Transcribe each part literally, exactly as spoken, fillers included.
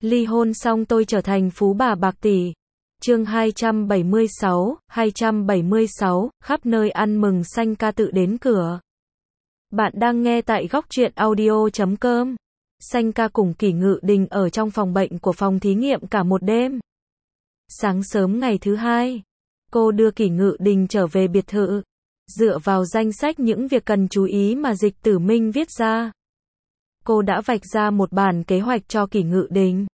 Ly hôn xong tôi trở thành phú bà bạc tỷ. Chương hai trăm bảy mươi sáu, hai trăm bảy mươi sáu, khắp nơi ăn mừng Xanh ca tự đến cửa. Bạn đang nghe tại góc truyện audio chấm com. Xanh ca cùng Kỷ Ngự Đình ở trong phòng bệnh của phòng thí nghiệm cả một đêm. Sáng sớm ngày thứ hai, cô đưa Kỷ Ngự Đình trở về biệt thự. Dựa vào danh sách những việc cần chú ý mà Dịch Tử Minh viết ra, cô đã vạch ra một bản kế hoạch cho Kỷ Ngự Đình.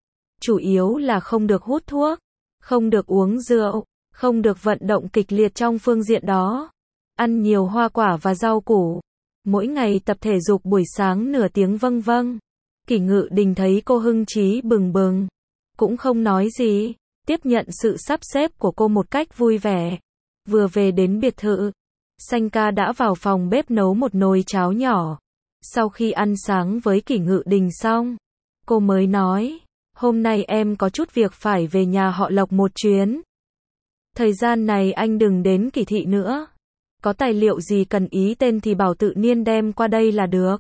Chủ yếu là không được hút thuốc, không được uống rượu, không được vận động kịch liệt trong phương diện đó. Ăn nhiều hoa quả và rau củ. Mỗi ngày tập thể dục buổi sáng nửa tiếng vâng vâng. Kỷ Ngự Đình thấy cô hưng trí bừng bừng, cũng không nói gì, tiếp nhận sự sắp xếp của cô một cách vui vẻ. Vừa về đến biệt thự, Xanh ca đã vào phòng bếp nấu một nồi cháo nhỏ. Sau khi ăn sáng với Kỷ Ngự Đình xong, cô mới nói, hôm nay em có chút việc phải về nhà họ Lộc một chuyến. Thời gian này anh đừng đến Kỷ thị nữa. Có tài liệu gì cần ý tên thì bảo tự nhiên đem qua đây là được.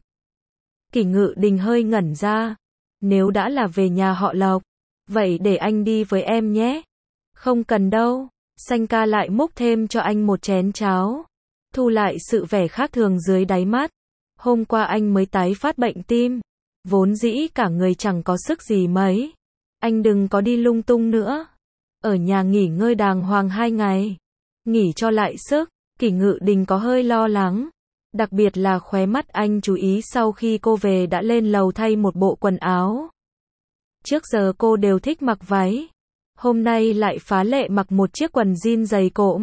Kỷ Ngự Đình hơi ngẩn ra. Nếu đã là về nhà họ Lộc, vậy để anh đi với em nhé. Không cần đâu. Xanh ca lại múc thêm cho anh một chén cháo. Thu lại sự vẻ khác thường dưới đáy mắt. Hôm qua anh mới tái phát bệnh tim. Vốn dĩ cả người chẳng có sức gì mấy. Anh đừng có đi lung tung nữa. Ở nhà nghỉ ngơi đàng hoàng hai ngày. Nghỉ cho lại sức. Kỷ Ngự Đình có hơi lo lắng. Đặc biệt là khóe mắt anh chú ý sau khi cô về đã lên lầu thay một bộ quần áo. Trước giờ cô đều thích mặc váy. Hôm nay lại phá lệ mặc một chiếc quần jean dày cộm.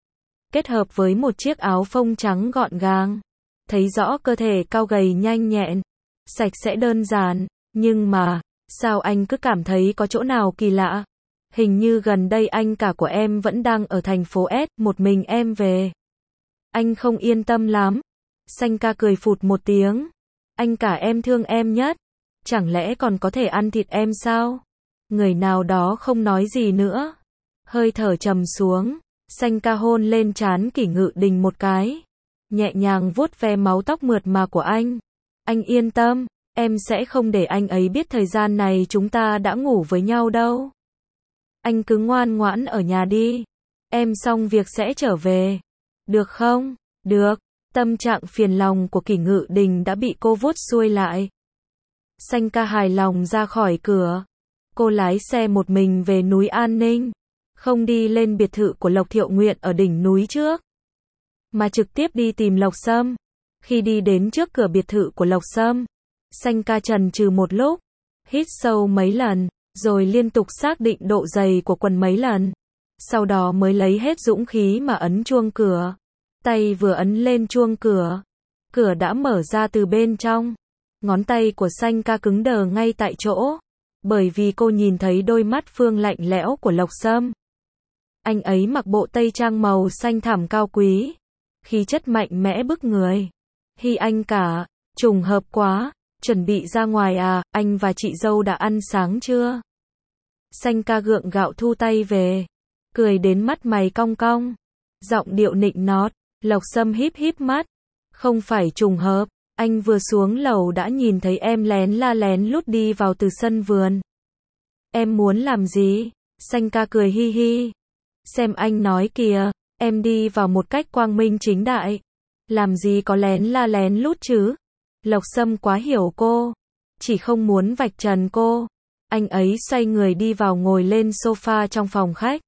Kết hợp với một chiếc áo phông trắng gọn gàng. Thấy rõ cơ thể cao gầy nhanh nhẹn. Sạch sẽ đơn giản. Nhưng mà, sao anh cứ cảm thấy có chỗ nào kỳ lạ? Hình như gần đây anh cả của em vẫn đang ở thành phố S, một mình em về. Anh không yên tâm lắm. Xanh ca cười phụt một tiếng. Anh cả em thương em nhất. Chẳng lẽ còn có thể ăn thịt em sao? Người nào đó không nói gì nữa. Hơi thở trầm xuống. Xanh ca hôn lên trán Kỷ Ngự Đình một cái. Nhẹ nhàng vuốt ve máu tóc mượt mà của anh. Anh yên tâm. Em sẽ không để anh ấy biết thời gian này chúng ta đã ngủ với nhau đâu. Anh cứ ngoan ngoãn ở nhà đi. Em xong việc sẽ trở về. Được không? Được. Tâm trạng phiền lòng của Kỷ Ngự Đình đã bị cô vuốt xuôi lại. Xanh ca hài lòng ra khỏi cửa. Cô lái xe một mình về núi An Ninh. Không đi lên biệt thự của Lộc Thiệu Nguyện ở đỉnh núi trước, mà trực tiếp đi tìm Lộc Sâm. Khi đi đến trước cửa biệt thự của Lộc Sâm, Xanh ca chần chừ một lúc, hít sâu mấy lần, rồi liên tục xác định độ dày của quần mấy lần. Sau đó mới lấy hết dũng khí mà ấn chuông cửa. Tay vừa ấn lên chuông cửa, cửa đã mở ra từ bên trong. Ngón tay của Xanh ca cứng đờ ngay tại chỗ, bởi vì cô nhìn thấy đôi mắt phương lạnh lẽo của Lộc Sâm. Anh ấy mặc bộ tây trang màu xanh thẳm cao quý, khí chất mạnh mẽ bức người. Hi anh cả, trùng hợp quá, chuẩn bị ra ngoài à, anh và chị dâu đã ăn sáng chưa? Xanh ca gượng gạo thu tay về, cười đến mắt mày cong cong, giọng điệu nịnh nót. Lộc Sâm híp híp mắt. Không phải trùng hợp, anh vừa xuống lầu đã nhìn thấy em lén la lén lút đi vào từ sân vườn. Em muốn làm gì? Xanh ca cười hi hi. Xem anh nói kìa, em đi vào một cách quang minh chính đại. Làm gì có lén la lén lút chứ? Lộc Sâm quá hiểu cô, chỉ không muốn vạch trần cô. Anh ấy xoay người đi vào ngồi lên sofa trong phòng khách.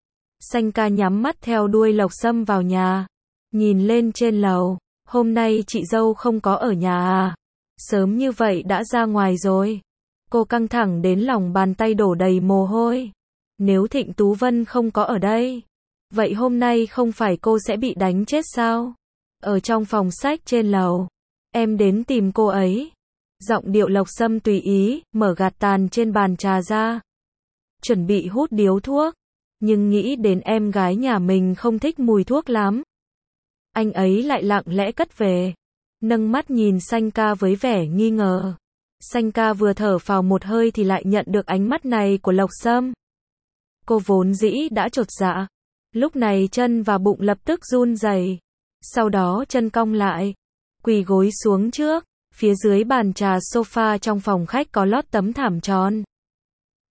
Xanh ca nhắm mắt theo đuôi Lộc Sâm vào nhà. Nhìn lên trên lầu, hôm nay chị dâu không có ở nhà à? Sớm như vậy đã ra ngoài rồi. Cô căng thẳng đến lòng bàn tay đổ đầy mồ hôi. Nếu Thịnh Tú Vân không có ở đây, vậy hôm nay không phải cô sẽ bị đánh chết sao? Ở trong phòng sách trên lầu, em đến tìm cô ấy. Giọng điệu Lộc Sâm tùy ý, mở gạt tàn trên bàn trà ra. Chuẩn bị hút điếu thuốc, nhưng nghĩ đến em gái nhà mình không thích mùi thuốc lắm. Anh ấy lại lặng lẽ cất về, nâng mắt nhìn Xanh ca với vẻ nghi ngờ. Xanh ca vừa thở phào một hơi thì lại nhận được ánh mắt này của Lộc Sâm. Cô vốn dĩ đã chột dạ, lúc này chân và bụng lập tức run rẩy. Sau đó chân cong lại, quỳ gối xuống trước. Phía dưới bàn trà sofa trong phòng khách có lót tấm thảm tròn,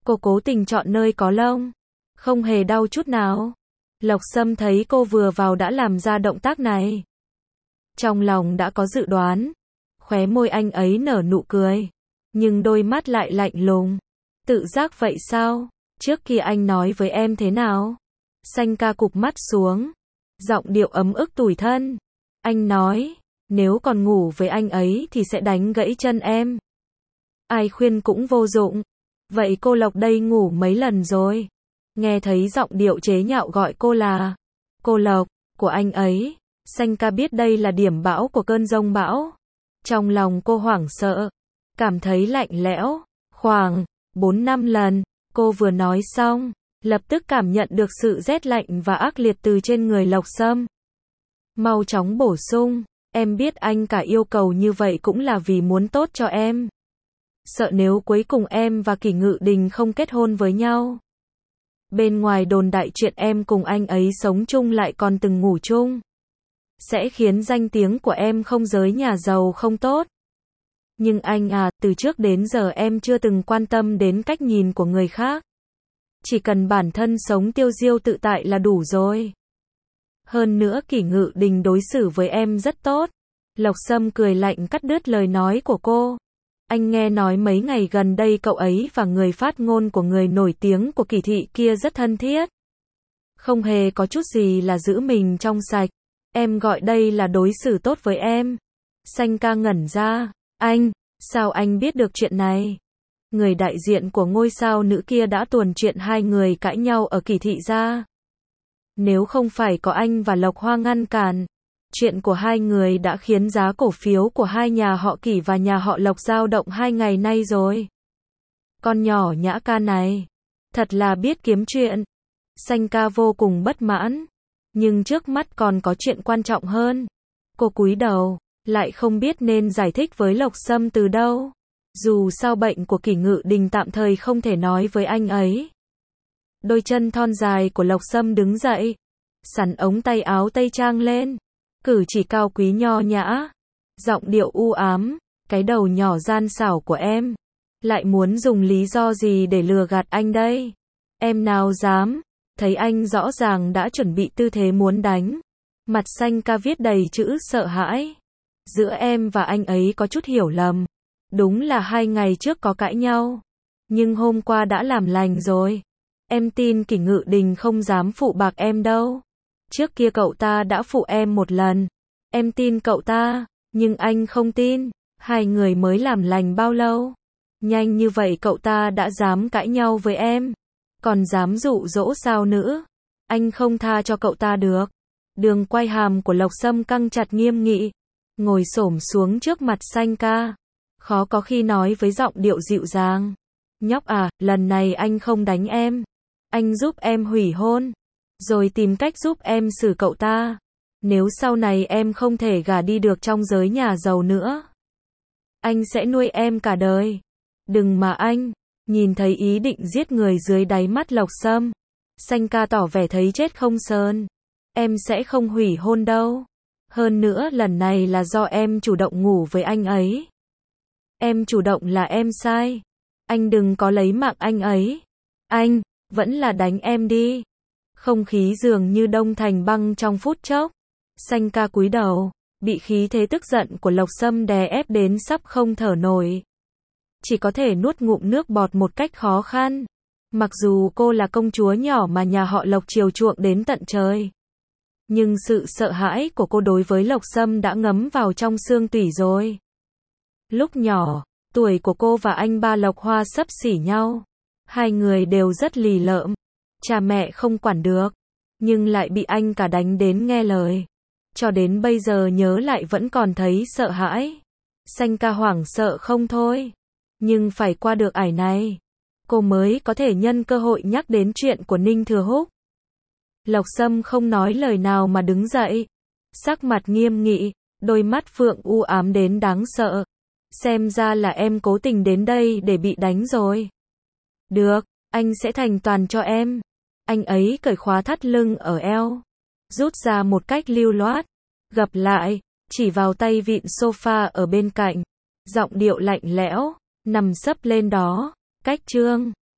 Cô cố tình chọn nơi có lông. Không hề đau chút nào. Lộc Sâm thấy cô vừa vào đã làm ra động tác này. Trong lòng đã có dự đoán. Khóe môi anh ấy nở nụ cười. Nhưng đôi mắt lại lạnh lùng. Tự giác vậy sao? Trước kia anh nói với em thế nào? Xanh ca cụp mắt xuống. Giọng điệu ấm ức tủi thân. Anh nói, nếu còn ngủ với anh ấy thì sẽ đánh gãy chân em. Ai khuyên cũng vô dụng. Vậy cô Lộc đây ngủ mấy lần rồi? Nghe thấy giọng điệu chế nhạo gọi cô là cô Lộc của anh ấy. Xanh ca biết đây là điểm bão của cơn giông bão. Trong lòng cô hoảng sợ. Cảm thấy lạnh lẽo. Khoảng bốn năm lần. Cô vừa nói xong. Lập tức cảm nhận được sự rét lạnh và ác liệt từ trên người Lộc Sâm. Mau chóng bổ sung. Em biết anh cả yêu cầu như vậy cũng là vì muốn tốt cho em. Sợ nếu cuối cùng em và Kỷ Ngự Đình không kết hôn với nhau. Bên ngoài đồn đại chuyện em cùng anh ấy sống chung lại còn từng ngủ chung. Sẽ khiến danh tiếng của em không giới nhà giàu không tốt. Nhưng anh à, từ trước đến giờ em chưa từng quan tâm đến cách nhìn của người khác. Chỉ cần bản thân sống tiêu diêu tự tại là đủ rồi. Hơn nữa Kỷ Ngự Đình đối xử với em rất tốt. Lộc Sâm cười lạnh cắt đứt lời nói của cô. Anh nghe nói mấy ngày gần đây cậu ấy và người phát ngôn của người nổi tiếng của Kỷ thị kia rất thân thiết. Không hề có chút gì là giữ mình trong sạch. Em gọi đây là đối xử tốt với em. Xanh ca ngẩn ra. Anh, sao anh biết được chuyện này? Người đại diện của ngôi sao nữ kia đã tuồn chuyện hai người cãi nhau ở Kỷ thị ra. Nếu không phải có anh và Lộc Hoa ngăn cản, chuyện của hai người đã khiến giá cổ phiếu của hai nhà họ Kỷ và nhà họ Lộc dao động hai ngày nay rồi. Con nhỏ Nhã ca này, thật là biết kiếm chuyện. Xanh ca vô cùng bất mãn, nhưng trước mắt còn có chuyện quan trọng hơn. Cô cúi đầu, lại không biết nên giải thích với Lộc Sâm từ đâu. Dù sao bệnh của Kỷ Ngự Đình tạm thời không thể nói với anh ấy. Đôi chân thon dài của Lộc Sâm đứng dậy, sắn ống tay áo tây trang lên, cử chỉ cao quý nho nhã, giọng điệu u ám, cái đầu nhỏ gian xảo của em, lại muốn dùng lý do gì để lừa gạt anh đây? Em nào dám? Thấy anh rõ ràng đã chuẩn bị tư thế muốn đánh. Mặt xanh ca viết đầy chữ sợ hãi. Giữa em và anh ấy có chút hiểu lầm. Đúng là hai ngày trước có cãi nhau. Nhưng hôm qua đã làm lành rồi. Em tin Kỷ Ngự Đình không dám phụ bạc em đâu. Trước kia cậu ta đã phụ em một lần. Em tin cậu ta, nhưng anh không tin. Hai người mới làm lành bao lâu? Nhanh như vậy cậu ta đã dám cãi nhau với em. Còn dám dụ dỗ sao nữa? Anh không tha cho cậu ta được. Đường quay hàm của Lộc Sâm căng chặt nghiêm nghị. Ngồi xổm xuống trước mặt xanh ca. Khó có khi nói với giọng điệu dịu dàng. Nhóc à, lần này anh không đánh em. Anh giúp em hủy hôn. Rồi tìm cách giúp em xử cậu ta. Nếu sau này em không thể gả đi được trong giới nhà giàu nữa, anh sẽ nuôi em cả đời. Đừng mà anh. Nhìn thấy ý định giết người dưới đáy mắt Lộc Sâm, xanh ca tỏ vẻ thấy chết không sờn. Em sẽ không hủy hôn đâu. Hơn nữa lần này là do em chủ động ngủ với anh ấy. Em chủ động là em sai. Anh đừng có lấy mạng anh ấy. Anh, vẫn là đánh em đi. Không khí dường như đông thành băng trong phút chốc. Xanh ca cúi đầu, bị khí thế tức giận của Lộc Sâm đè ép đến sắp không thở nổi. Chỉ có thể nuốt ngụm nước bọt một cách khó khăn. Mặc dù cô là công chúa nhỏ mà nhà họ Lộc chiều chuộng đến tận trời. Nhưng sự sợ hãi của cô đối với Lộc Sâm đã ngấm vào trong xương tủy rồi. Lúc nhỏ, tuổi của cô và anh ba Lộc Hoa xấp xỉ nhau. Hai người đều rất lì lợm. Cha mẹ không quản được. Nhưng lại bị anh cả đánh đến nghe lời. Cho đến bây giờ nhớ lại vẫn còn thấy sợ hãi. Xanh ca hoảng sợ không thôi. Nhưng phải qua được ải này, cô mới có thể nhân cơ hội nhắc đến chuyện của Ninh Thừa Húc. Lộc Sâm không nói lời nào mà đứng dậy. Sắc mặt nghiêm nghị, đôi mắt phượng u ám đến đáng sợ. Xem ra là em cố tình đến đây để bị đánh rồi. Được, anh sẽ thành toàn cho em. Anh ấy cởi khóa thắt lưng ở eo, rút ra một cách lưu loát, gập lại, chỉ vào tay vịn sofa ở bên cạnh. Giọng điệu lạnh lẽo, nằm sấp lên đó. Cách chương